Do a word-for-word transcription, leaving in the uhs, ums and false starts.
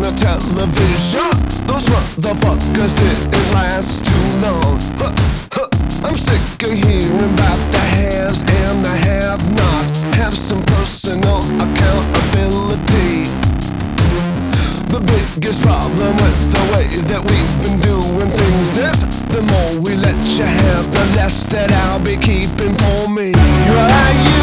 the television. Those motherfuckers didn't last too long. Huh, huh. I'm sick of hearing about the haves and the have-nots. Have some personal accountability. The biggest problem with the way that we've been doing things is the more we let you have, the less that I'll be keeping for me. Right?